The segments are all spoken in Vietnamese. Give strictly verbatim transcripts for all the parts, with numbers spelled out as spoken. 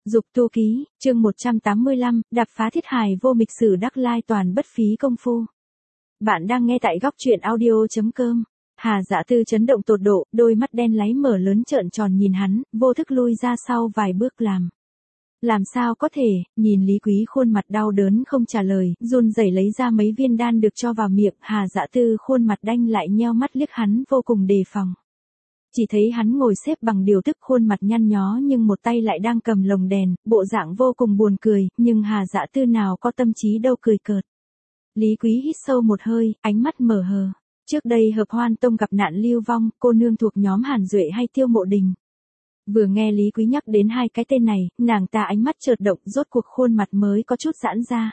Dục tu ký, chương một trăm tám mươi lăm, đạp phá thiết hài vô mịch sử đắc lai toàn bất phí công phu. Bạn đang nghe tại góc truyện audio chấm com. Hà Dạ Tư chấn động tột độ, đôi mắt đen láy mở lớn trợn tròn nhìn hắn, vô thức lui ra sau vài bước làm. Làm sao có thể, nhìn Lý Quý khuôn mặt đau đớn không trả lời, run rẩy lấy ra mấy viên đan được cho vào miệng, Hà Dạ Tư khuôn mặt đanh lại nheo mắt liếc hắn vô cùng đề phòng. Chỉ thấy hắn ngồi xếp bằng điều tức khuôn mặt nhăn nhó nhưng một tay lại đang cầm lồng đèn, bộ dạng vô cùng buồn cười, nhưng Hà Dạ Tư nào có tâm trí đâu cười cợt. Lý Quý hít sâu một hơi, ánh mắt mở hờ. Trước đây Hợp Hoan Tông gặp nạn lưu vong, cô nương thuộc nhóm Hàn Duệ hay Tiêu Mộ Đình. Vừa nghe Lý Quý nhắc đến hai cái tên này, nàng ta ánh mắt chợt động, rốt cuộc khuôn mặt mới có chút giãn ra.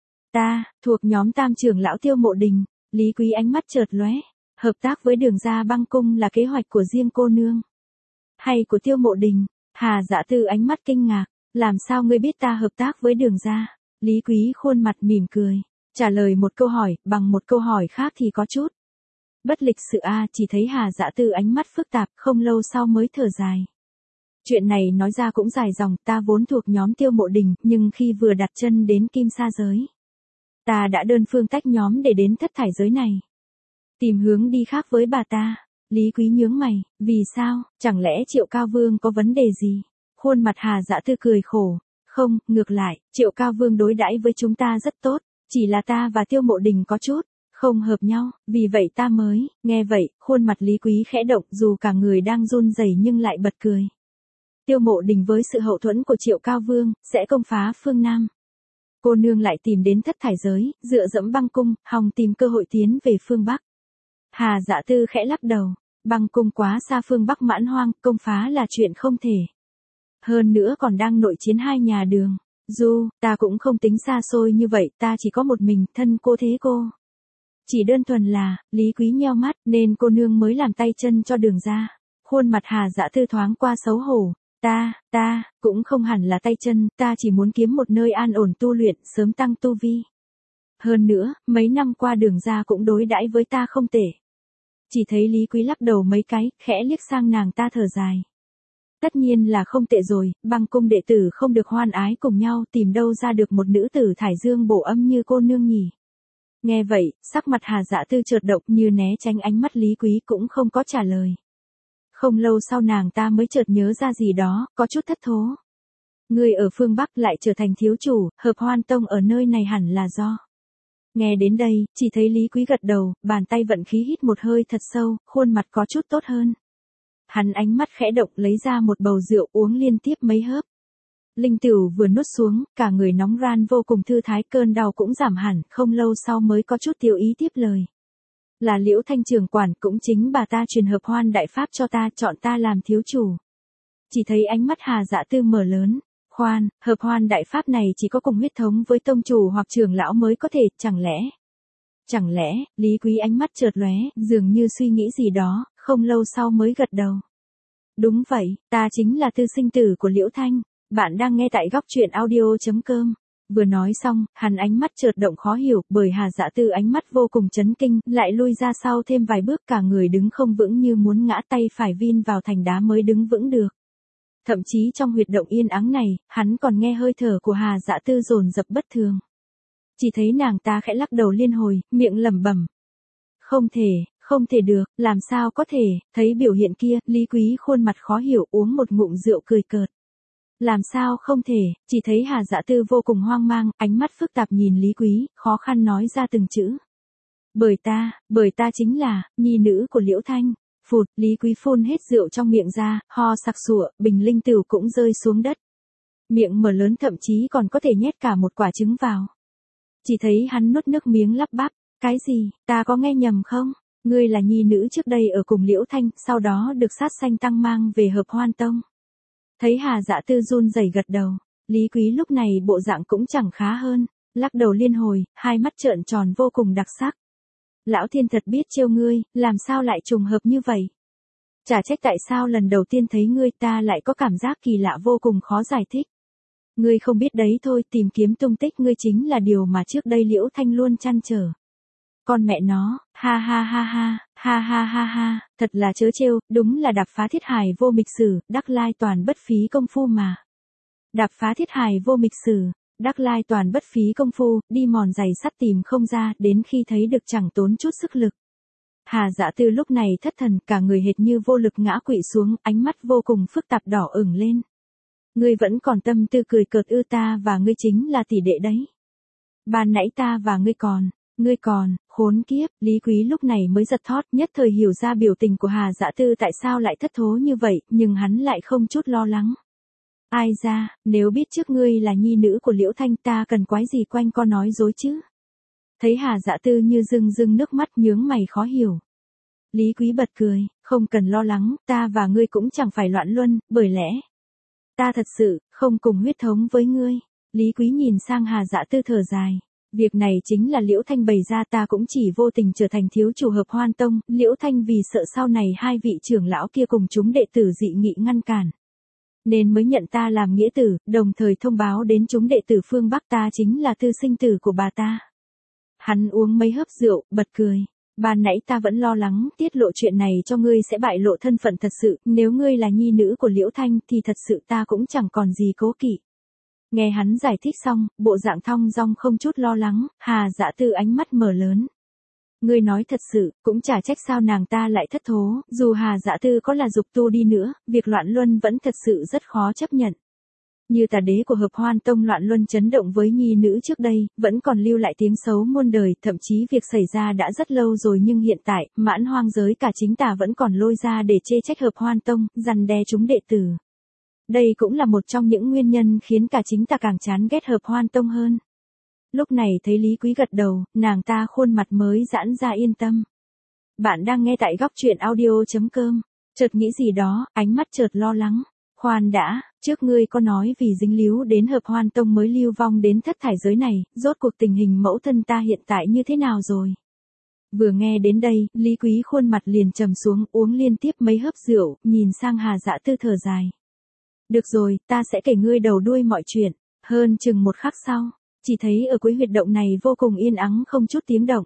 Ta, thuộc nhóm Tam trưởng lão Tiêu Mộ Đình. Lý Quý ánh mắt chợt lóe. Hợp tác với Đường Gia băng cung là kế hoạch của riêng cô nương. Hay của Tiêu Mộ Đình? Hà Dạ Tư ánh mắt kinh ngạc. Làm sao ngươi biết ta hợp tác với Đường Gia? Lý Quý khuôn mặt mỉm cười. Trả lời một câu hỏi, bằng một câu hỏi khác thì có chút bất lịch sự a. Chỉ thấy Hà Dạ Tư ánh mắt phức tạp, không lâu sau mới thở dài. Chuyện này nói ra cũng dài dòng, ta vốn thuộc nhóm Tiêu Mộ Đình, nhưng khi vừa đặt chân đến Kim Sa giới, ta đã đơn phương tách nhóm để đến Thất Thải giới này. Tìm hướng đi khác với bà ta. Lý Quý nhướng mày, vì sao, chẳng lẽ Triệu Cao Vương có vấn đề gì? Khuôn mặt Hà Dạ Tư cười khổ. Không, ngược lại, Triệu Cao Vương đối đãi với chúng ta rất tốt, chỉ là ta và Tiêu Mộ Đình có chút không hợp nhau, vì vậy ta mới. Nghe vậy, khuôn mặt Lý Quý khẽ động, dù cả người đang run rẩy nhưng lại bật cười. Tiêu Mộ Đình với sự hậu thuẫn của Triệu Cao Vương, sẽ công phá phương Nam. Cô nương lại tìm đến Thất Thải giới, dựa dẫm băng cung, hòng tìm cơ hội tiến về phương Bắc. Hà Dạ Tư khẽ lắc đầu, băng cung quá xa phương Bắc mãn hoang, công phá là chuyện không thể. Hơn nữa còn đang nội chiến hai nhà Đường, Du, ta cũng không tính xa xôi như vậy, ta chỉ có một mình, thân cô thế cô. Chỉ đơn thuần là, Lý Quý nheo mắt, nên cô nương mới làm tay chân cho Đường Gia. Khuôn mặt Hà Dạ Tư thoáng qua xấu hổ. Ta, ta, cũng không hẳn là tay chân, ta chỉ muốn kiếm một nơi an ổn tu luyện, sớm tăng tu vi. Hơn nữa, mấy năm qua Đường Gia cũng đối đãi với ta không tệ. Chỉ thấy Lý Quý lắc đầu mấy cái, khẽ liếc sang nàng ta thở dài. Tất nhiên là không tệ rồi, băng cung đệ tử không được hoan ái cùng nhau, tìm đâu ra được một nữ tử thải dương bổ âm như cô nương nhỉ. Nghe vậy, sắc mặt Hà Dạ Tư chợt động, như né tránh ánh mắt Lý Quý, cũng không có trả lời. Không lâu sau nàng ta mới chợt nhớ ra gì đó, có chút thất thố. Người ở phương Bắc lại trở thành thiếu chủ, Hợp Hoan Tông ở nơi này hẳn là do. Nghe đến đây, chỉ thấy Lý Quý gật đầu, bàn tay vận khí hít một hơi thật sâu, khuôn mặt có chút tốt hơn. Hắn ánh mắt khẽ động, lấy ra một bầu rượu uống liên tiếp mấy hớp. Linh tửu vừa nuốt xuống, cả người nóng ran vô cùng thư thái, cơn đau cũng giảm hẳn, không lâu sau mới có chút tiêu ý tiếp lời. Là Liễu Thanh trưởng quản, cũng chính bà ta truyền Hợp Hoan đại pháp cho ta, chọn ta làm thiếu chủ. Chỉ thấy ánh mắt Hà Dạ Tư mở lớn. Khoan, Hợp Hoan đại pháp này chỉ có cùng huyết thống với tông chủ hoặc trưởng lão mới có thể, chẳng lẽ? Chẳng lẽ, Lý Quý ánh mắt chợt lóe, dường như suy nghĩ gì đó, không lâu sau mới gật đầu. Đúng vậy, ta chính là tư sinh tử của Liễu Thanh. Bạn đang nghe tại góc truyện audio chấm com. Vừa nói xong, hắn ánh mắt chợt động khó hiểu, bởi Hà Dạ Tư ánh mắt vô cùng chấn kinh, lại lui ra sau thêm vài bước, cả người đứng không vững như muốn ngã, tay phải vin vào thành đá mới đứng vững được. Thậm chí trong huyệt động yên ắng này, hắn còn nghe hơi thở của Hà Dạ Tư dồn dập bất thường. Chỉ thấy nàng ta khẽ lắc đầu liên hồi, miệng lẩm bẩm. Không thể, không thể được, làm sao có thể, thấy biểu hiện kia, Lý Quý khuôn mặt khó hiểu, uống một ngụm rượu cười cợt. Làm sao không thể, chỉ thấy Hà Dạ Tư vô cùng hoang mang, ánh mắt phức tạp nhìn Lý Quý, khó khăn nói ra từng chữ. Bởi ta, bởi ta chính là, nhi nữ của Liễu Thanh. Phụt, Lý Quý phun hết rượu trong miệng ra, ho sặc sụa, bình linh tửu cũng rơi xuống đất. Miệng mở lớn, thậm chí còn có thể nhét cả một quả trứng vào. Chỉ thấy hắn nuốt nước miếng lắp bắp, cái gì, ta có nghe nhầm không? Ngươi là nhi nữ trước đây ở cùng Liễu Thanh, sau đó được sát sanh tăng mang về Hợp Hoan Tông. Thấy Hà Dạ Tư run rẩy gật đầu, Lý Quý lúc này bộ dạng cũng chẳng khá hơn, lắc đầu liên hồi, hai mắt trợn tròn vô cùng đặc sắc. Lão thiên thật biết trêu ngươi, làm sao lại trùng hợp như vậy? Chả trách tại sao lần đầu tiên thấy ngươi ta lại có cảm giác kỳ lạ vô cùng khó giải thích. Ngươi không biết đấy thôi, tìm kiếm tung tích ngươi chính là điều mà trước đây Liễu Thanh luôn trăn trở. Con mẹ nó, ha ha ha ha, ha ha ha ha, thật là chớ trêu, đúng là đạp phá thiết hài vô mịch sử, đắc lai toàn bất phí công phu mà. Đạp phá thiết hài vô mịch sử, đắc lai toàn bất phí công phu, đi mòn giày sắt tìm không ra, đến khi thấy được chẳng tốn chút sức lực. Hà Dạ Tư lúc này thất thần, cả người hệt như vô lực ngã quỵ xuống, ánh mắt vô cùng phức tạp đỏ ửng lên. Ngươi vẫn còn tâm tư cười cợt ư? Ta và ngươi chính là tỷ đệ đấy. Ban nãy ta và ngươi còn, ngươi còn, khốn kiếp, Lý Quý lúc này mới giật thót, nhất thời hiểu ra biểu tình của Hà Dạ Tư tại sao lại thất thố như vậy, nhưng hắn lại không chút lo lắng. Ai ra, nếu biết trước ngươi là nhi nữ của Liễu Thanh ta cần quái gì quanh co nói dối chứ? Thấy Hà Dạ Tư như rưng rưng nước mắt nhướng mày khó hiểu. Lý Quý bật cười, không cần lo lắng, ta và ngươi cũng chẳng phải loạn luân, bởi lẽ ta thật sự không cùng huyết thống với ngươi. Lý Quý nhìn sang Hà Dạ Tư thở dài. Việc này chính là Liễu Thanh bày ra, ta cũng chỉ vô tình trở thành thiếu chủ Hợp Hoan Tông, Liễu Thanh vì sợ sau này hai vị trưởng lão kia cùng chúng đệ tử dị nghị ngăn cản, nên mới nhận ta làm nghĩa tử, đồng thời thông báo đến chúng đệ tử phương Bắc ta chính là tư sinh tử của bà ta. Hắn uống mấy hớp rượu, bật cười. Ban nãy ta vẫn lo lắng, tiết lộ chuyện này cho ngươi sẽ bại lộ thân phận thật sự, nếu ngươi là nhi nữ của Liễu Thanh thì thật sự ta cũng chẳng còn gì cố kỵ. Nghe hắn giải thích xong, bộ dạng thong dong không chút lo lắng, Hà Dạ Tư ánh mắt mở lớn. Ngươi nói thật sự, cũng chả trách sao nàng ta lại thất thố, dù Hà Dạ Tư có là dục tu đi nữa, việc loạn luân vẫn thật sự rất khó chấp nhận. Như tà đế của Hợp Hoan Tông loạn luân chấn động với nhi nữ trước đây, vẫn còn lưu lại tiếng xấu muôn đời, thậm chí việc xảy ra đã rất lâu rồi nhưng hiện tại, mãn hoang giới cả chính tà vẫn còn lôi ra để chê trách Hợp Hoan Tông, răn đe chúng đệ tử. Đây cũng là một trong những nguyên nhân khiến cả chính tà càng chán ghét Hợp Hoan Tông hơn. Lúc này thấy Lý Quý gật đầu, nàng ta khuôn mặt mới giãn ra yên tâm. Bạn đang nghe tại góc truyện audio chấm com, chợt nghĩ gì đó, ánh mắt chợt lo lắng. Khoan đã, trước ngươi có nói vì dính líu đến Hợp Hoan Tông mới lưu vong đến thất thải giới này, rốt cuộc tình hình mẫu thân ta hiện tại như thế nào rồi? Vừa nghe đến đây, Lý Quý khuôn mặt liền trầm xuống, uống liên tiếp mấy hớp rượu, nhìn sang Hà Dạ Tư thở dài. Được rồi, ta sẽ kể ngươi đầu đuôi mọi chuyện. Hơn chừng một khắc sau, chỉ thấy ở cuối huyệt động này vô cùng yên ắng không chút tiếng động.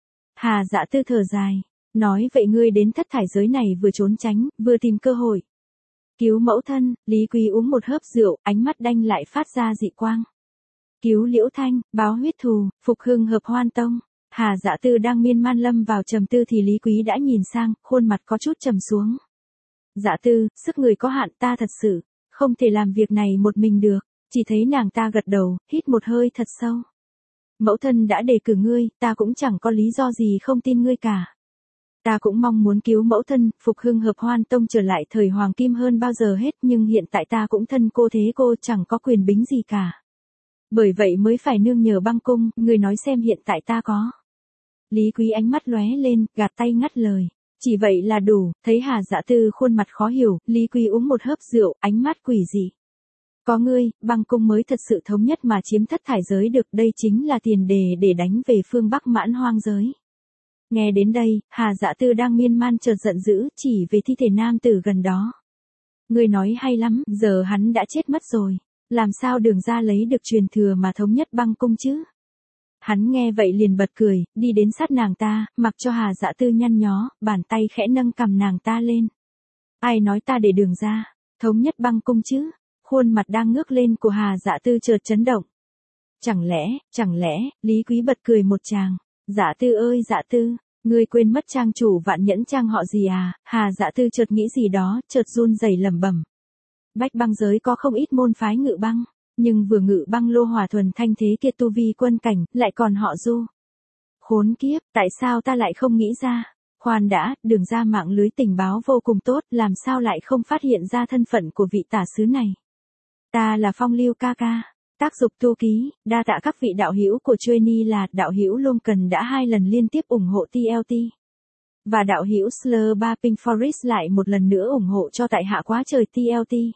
Hà Dạ Tư thở dài, nói vậy ngươi đến thất thải giới này vừa trốn tránh, vừa tìm cơ hội cứu mẫu thân. Lý Quý uống một hớp rượu, ánh mắt đanh lại phát ra dị quang. Cứu Liễu Thanh, báo huyết thù, phục hưng Hợp Hoan Tông. Hà Dạ Tư đang miên man lâm vào trầm tư thì Lý Quý đã nhìn sang, khuôn mặt có chút trầm xuống. Dạ Tư, sức người có hạn, ta thật sự không thể làm việc này một mình được. Chỉ thấy nàng ta gật đầu, hít một hơi thật sâu. Mẫu thân đã đề cử ngươi, ta cũng chẳng có lý do gì không tin ngươi cả. Ta cũng mong muốn cứu mẫu thân, phục hưng Hợp Hoan Tông trở lại thời hoàng kim hơn bao giờ hết, nhưng hiện tại ta cũng thân cô thế cô chẳng có quyền bính gì cả. Bởi vậy mới phải nương nhờ băng cung, ngươi nói xem hiện tại ta có. Lý Quý ánh mắt lóe lên, gạt tay ngắt lời. Chỉ vậy là đủ. Thấy Hà Dạ Tư khuôn mặt khó hiểu, Lý Quý uống một hớp rượu, ánh mắt quỷ dị. Có ngươi, băng cung mới thật sự thống nhất mà chiếm thất thải giới được, đây chính là tiền đề để đánh về phương Bắc mãn hoang giới. Nghe đến đây, Hà Dạ Tư đang miên man chợt giận dữ, chỉ về thi thể nam tử gần đó. Ngươi nói hay lắm, giờ hắn đã chết mất rồi. Làm sao Đường ra lấy được truyền thừa mà thống nhất băng cung chứ? Hắn nghe vậy liền bật cười, đi đến sát nàng ta, mặc cho Hà Dạ Tư nhăn nhó, bàn tay khẽ nâng cầm nàng ta lên. Ai nói ta để Đường ra thống nhất băng cung chứ? Khuôn mặt đang ngước lên của Hà Dạ Tư chợt chấn động. Chẳng lẽ, chẳng lẽ, Lý Quý bật cười một tràng. Dạ Tư ơi Dạ Tư, ngươi quên mất trang chủ Vạn Nhẫn Trang họ gì à? Hà Dạ Tư chợt nghĩ gì đó, chợt run rẩy lẩm bẩm. Bách băng giới có không ít môn phái ngự băng, nhưng vừa ngự băng lô hỏa thuần thanh thế kia tu vi quân cảnh, lại còn họ Du. Khốn kiếp, tại sao ta lại không nghĩ ra? Khoan đã, Đường ra mạng lưới tình báo vô cùng tốt, làm sao lại không phát hiện ra thân phận của vị tả sứ này? Ta là Phong Lưu ca ca. Tác dục tu ký, đa tạ các vị đạo hữu của Chueni là đạo hữu Lông Cần đã hai lần liên tiếp ủng hộ tê lờ tê. Và đạo hữu Slur ba Pink Forest lại một lần nữa ủng hộ cho tại hạ quá trời tê lờ tê.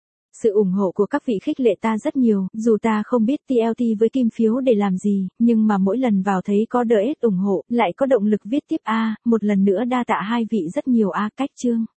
Sự ủng hộ của các vị khích lệ ta rất nhiều, dù ta không biết tê lờ tê với kim phiếu để làm gì, nhưng mà mỗi lần vào thấy có đờ ét ủng hộ, lại có động lực viết tiếp a, một lần nữa đa tạ hai vị rất nhiều a cách chương.